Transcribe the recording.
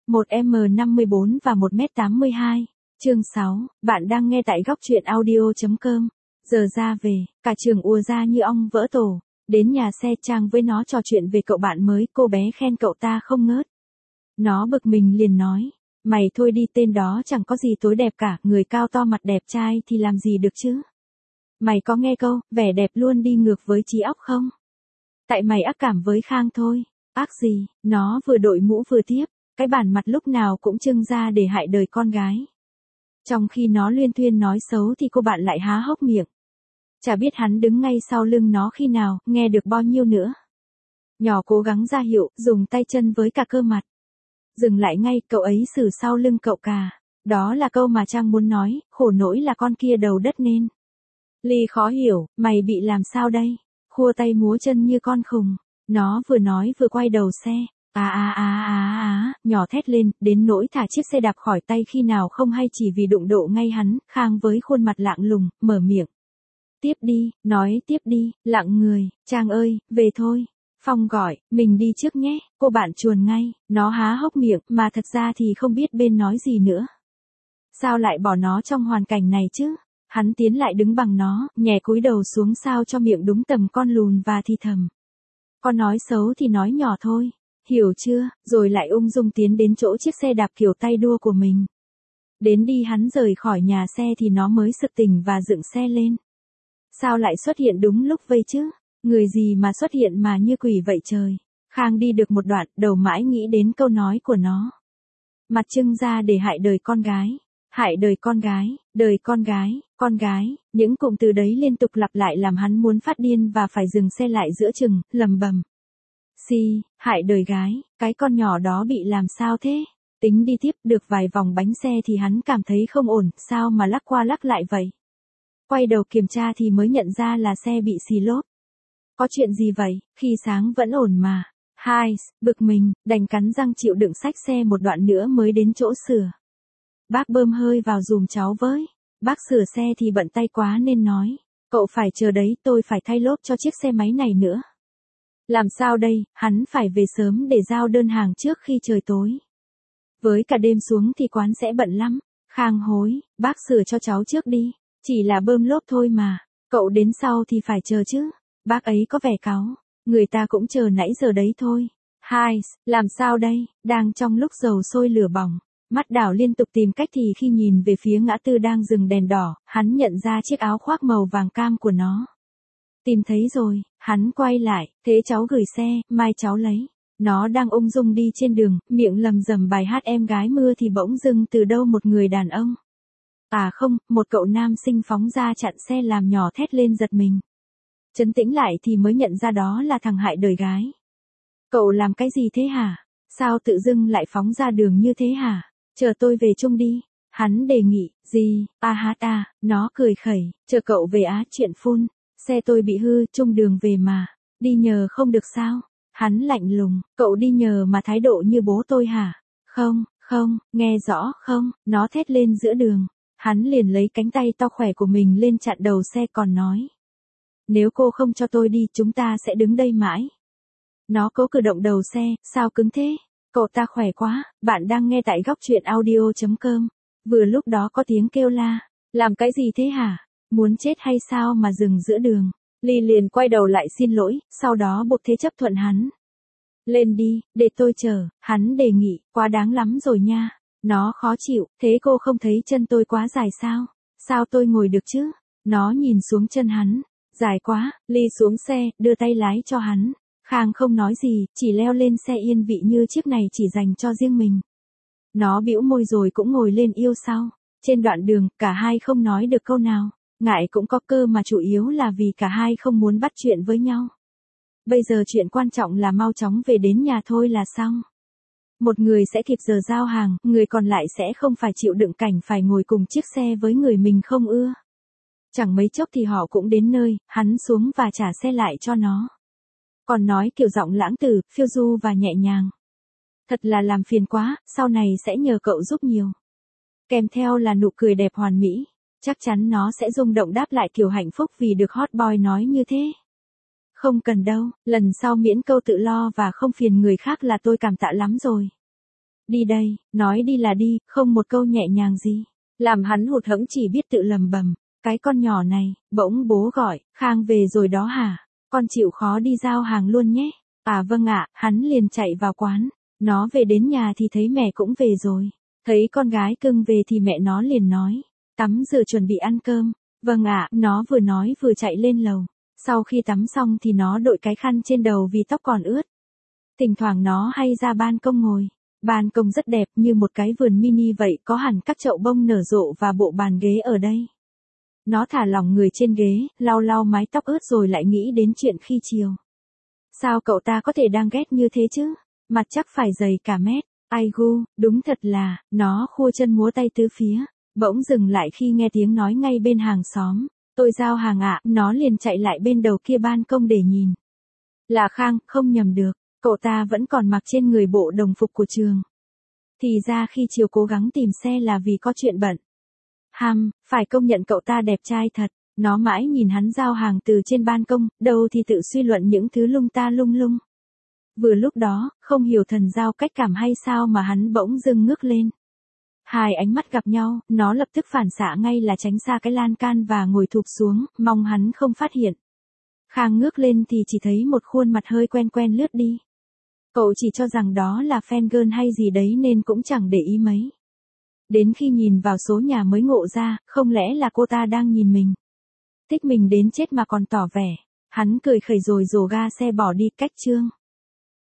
1m54 và 1m82. Chương 6, bạn đang nghe tại góc truyện audio.com. Giờ ra về, cả trường ùa ra như ong vỡ tổ. Đến nhà xe Trang với nó trò chuyện về cậu bạn mới, cô bé khen cậu ta không ngớt. Nó bực mình liền nói, mày thôi đi, tên đó chẳng có gì tối đẹp cả, người cao to mặt đẹp trai thì làm gì được chứ. Mày có nghe câu, vẻ đẹp luôn đi ngược với trí óc không? Tại mày ác cảm với Khang thôi. Ác gì? Nó vừa đội mũ vừa tiếp, cái bản mặt lúc nào cũng trưng ra để hại đời con gái. Trong khi nó luyên thuyên nói xấu thì cô bạn lại há hốc miệng. Chả biết hắn đứng ngay sau lưng nó khi nào, nghe được bao nhiêu nữa. Nhỏ cố gắng ra hiệu, dùng tay chân với cả cơ mặt. Dừng lại ngay, cậu ấy xử sau lưng cậu cả. Đó là câu mà Trang muốn nói, khổ nỗi là con kia đầu đất nên. Ly khó hiểu, mày bị làm sao đây? Khua tay múa chân như con khùng. Nó vừa nói vừa quay đầu xe. Nhỏ thét lên, đến nỗi thả chiếc xe đạp khỏi tay khi nào không hay chỉ vì đụng độ ngay hắn. Khang với khuôn mặt lạng lùng, mở miệng. Tiếp đi, nói tiếp đi, lặng người. Trang ơi, về thôi. Phong gọi, mình đi trước nhé. Cô bạn chuồn ngay, nó há hốc miệng, mà thật ra thì không biết bên nói gì nữa. Sao lại bỏ nó trong hoàn cảnh này chứ? Hắn tiến lại đứng bằng nó, nhè cúi đầu xuống sao cho miệng đúng tầm con lùn và thì thầm. Con nói xấu thì nói nhỏ thôi, hiểu chưa? Rồi lại ung dung tiến đến chỗ chiếc xe đạp kiểu tay đua của mình. Đến đi hắn rời khỏi nhà xe thì nó mới sực tỉnh và dựng xe lên. Sao lại xuất hiện đúng lúc vây chứ? Người gì mà xuất hiện mà như quỷ vậy trời? Khang đi được một đoạn, đầu mãi nghĩ đến câu nói của nó. Mặt trưng ra để hại đời con gái. Hại đời con gái, những cụm từ đấy liên tục lặp lại làm hắn muốn phát điên và phải dừng xe lại giữa chừng, lầm bầm. Hại đời gái, cái con nhỏ đó bị làm sao thế? Tính đi tiếp được vài vòng bánh xe thì hắn cảm thấy không ổn, sao mà lắc qua lắc lại vậy? Quay đầu kiểm tra thì mới nhận ra là xe bị xì lốp. Có chuyện gì vậy, khi sáng vẫn ổn mà. Bực mình, đành cắn răng chịu đựng xách xe một đoạn nữa mới đến chỗ sửa. Bác bơm hơi vào dùm cháu với. Bác sửa xe thì bận tay quá nên nói. Cậu phải chờ đấy, tôi phải thay lốp cho chiếc xe máy này nữa. Làm sao đây, hắn phải về sớm để giao đơn hàng trước khi trời tối. Với cả đêm xuống thì quán sẽ bận lắm. Khang hối, bác sửa cho cháu trước đi. Chỉ là bơm lốp thôi mà. Cậu đến sau thì phải chờ chứ. Bác ấy có vẻ cáu. Người ta cũng chờ nãy giờ đấy thôi. Làm sao đây, đang trong lúc dầu sôi lửa bỏng. Mắt đảo liên tục tìm cách thì khi nhìn về phía ngã tư đang dừng đèn đỏ, hắn nhận ra chiếc áo khoác màu vàng cam của nó. Tìm thấy rồi, hắn quay lại, thế cháu gửi xe, mai cháu lấy. Nó đang ung dung đi trên đường, miệng lầm rầm bài hát Em Gái Mưa thì bỗng dưng từ đâu một người đàn ông. À không, một cậu nam sinh phóng ra chặn xe làm nhỏ thét lên giật mình. Trấn tĩnh lại thì mới nhận ra đó là thằng hại đời gái. Cậu làm cái gì thế hả? Sao tự dưng lại phóng ra đường như thế hả? Chờ tôi về chung đi. Hắn đề nghị, gì, nó cười khẩy, chờ cậu về chuyện phun. Xe tôi bị hư, chung đường về mà. Đi nhờ không được sao? Hắn lạnh lùng, cậu đi nhờ mà thái độ như bố tôi hả? Không, nghe rõ không? Nó thét lên giữa đường. Hắn liền lấy cánh tay to khỏe của mình lên chặn đầu xe còn nói. Nếu cô không cho tôi đi chúng ta sẽ đứng đây mãi. Nó cố cử động đầu xe, sao cứng thế? Cậu ta khỏe quá, bạn đang nghe tại góc truyện audio.com. Vừa lúc đó có tiếng kêu la. Làm cái gì thế hả? Muốn chết hay sao mà dừng giữa đường? Ly liền quay đầu lại xin lỗi, sau đó buộc thế chấp thuận hắn. Lên đi, để tôi chờ, hắn đề nghị, quá đáng lắm rồi nha. Nó khó chịu, thế cô không thấy chân tôi quá dài sao? Sao tôi ngồi được chứ? Nó nhìn xuống chân hắn. Dài quá, Ly xuống xe, đưa tay lái cho hắn. Khang không nói gì, chỉ leo lên xe yên vị như chiếc này chỉ dành cho riêng mình. Nó bĩu môi rồi cũng ngồi lên yêu sau. Trên đoạn đường, cả hai không nói được câu nào. Ngại cũng có cơ mà chủ yếu là vì cả hai không muốn bắt chuyện với nhau. Bây giờ chuyện quan trọng là mau chóng về đến nhà thôi là xong. Một người sẽ kịp giờ giao hàng, người còn lại sẽ không phải chịu đựng cảnh phải ngồi cùng chiếc xe với người mình không ưa. Chẳng mấy chốc thì họ cũng đến nơi, hắn xuống và trả xe lại cho nó. Còn nói kiểu giọng lãng tử, phiêu du và nhẹ nhàng. Thật là làm phiền quá, sau này sẽ nhờ cậu giúp nhiều. Kèm theo là nụ cười đẹp hoàn mỹ. Chắc chắn nó sẽ rung động đáp lại kiểu hạnh phúc vì được hot boy nói như thế. Không cần đâu, lần sau miễn câu tự lo và không phiền người khác là tôi cảm tạ lắm rồi. Đi đây, nói đi là đi, không một câu nhẹ nhàng gì. Làm hắn hụt hẫng chỉ biết tự lầm bầm. Cái con nhỏ này, bỗng bố gọi, Khang về rồi đó hả? Con chịu khó đi giao hàng luôn nhé. À vâng ạ, hắn liền chạy vào quán. Nó về đến nhà thì thấy mẹ cũng về rồi. Thấy con gái cưng về thì mẹ nó liền nói. Tắm rửa chuẩn bị ăn cơm. Vâng ạ, nó vừa nói vừa chạy lên lầu. Sau khi tắm xong thì nó đội cái khăn trên đầu vì tóc còn ướt. Thỉnh thoảng nó hay ra ban công ngồi. Ban công rất đẹp như một cái vườn mini vậy, có hẳn các chậu bông nở rộ và bộ bàn ghế ở đây. Nó thả lỏng người trên ghế, lau lau mái tóc ướt rồi lại nghĩ đến chuyện khi chiều. Sao cậu ta có thể đang ghét như thế chứ? Mặt chắc phải dày cả mét. Ai gu, đúng thật là, nó khua chân múa tay tứ phía. Bỗng dừng lại khi nghe tiếng nói ngay bên hàng xóm. Tôi giao hàng ạ, nó liền chạy lại bên đầu kia ban công để nhìn. Là Khang, không nhầm được, cậu ta vẫn còn mặc trên người bộ đồng phục của trường. Thì ra khi chiều cố gắng tìm xe là vì có chuyện bận. Phải công nhận cậu ta đẹp trai thật. Nó mãi nhìn hắn giao hàng từ trên ban công, đâu thì tự suy luận những thứ lung ta lung lung. Vừa lúc đó, không hiểu thần giao cách cảm hay sao mà hắn bỗng dưng ngước lên. Hai ánh mắt gặp nhau, nó lập tức phản xạ ngay là tránh xa cái lan can và ngồi thụp xuống, mong hắn không phát hiện. Khang ngước lên thì chỉ thấy một khuôn mặt hơi quen quen lướt đi. Cậu chỉ cho rằng đó là fan girl hay gì đấy nên cũng chẳng để ý mấy. Đến khi nhìn vào số nhà mới ngộ ra, không lẽ là cô ta đang nhìn mình. Thích mình đến chết mà còn tỏ vẻ. Hắn cười khẩy rồi rồ ga xe bỏ đi cách chương.